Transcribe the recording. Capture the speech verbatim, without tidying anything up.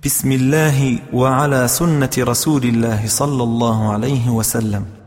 بسم الله وعلى سنة رسول الله صلى الله عليه وسلم.